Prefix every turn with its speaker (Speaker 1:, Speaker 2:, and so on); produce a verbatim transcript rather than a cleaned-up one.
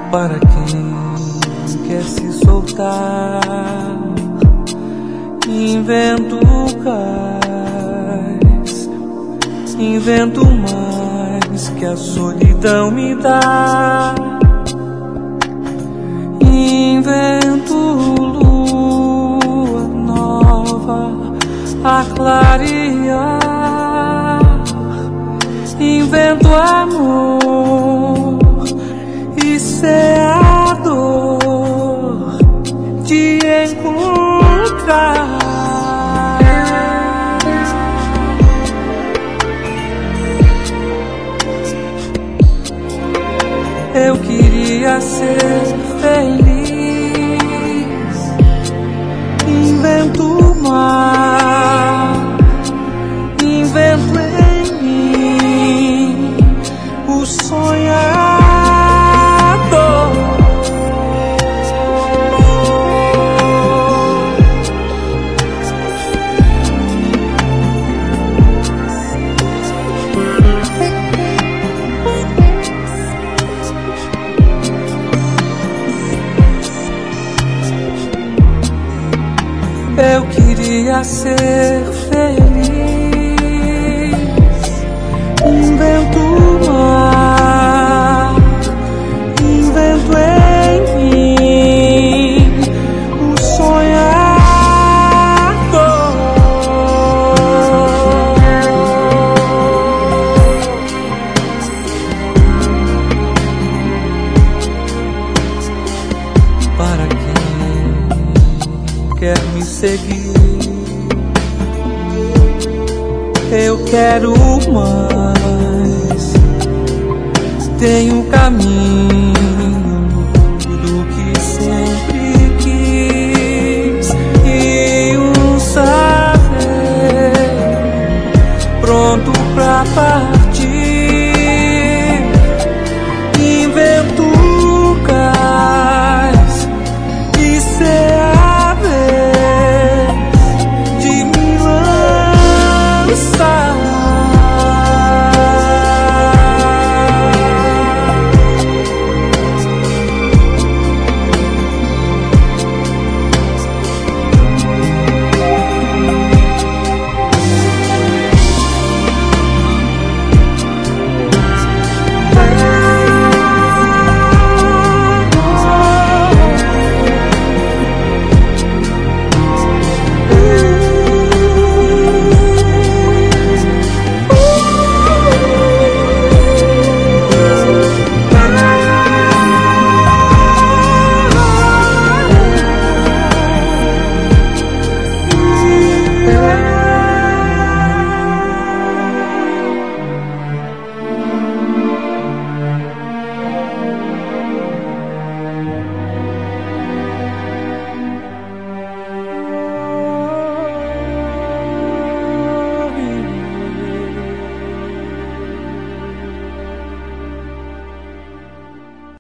Speaker 1: Para quem quer se soltar, invento cais, invento mais que a solidão me dá. Invento lua nova a clarear, invento amor e ser a dor de encontrar. Eu queria ser feliz, invento o mar, invento em mim o sonhar. Eu queria ser feliz, invento o mar, invento em mim o sonhador. Para quem quer me seguir, eu quero mais. Tenho caminho do que sempre quis e um saber pronto pra partir.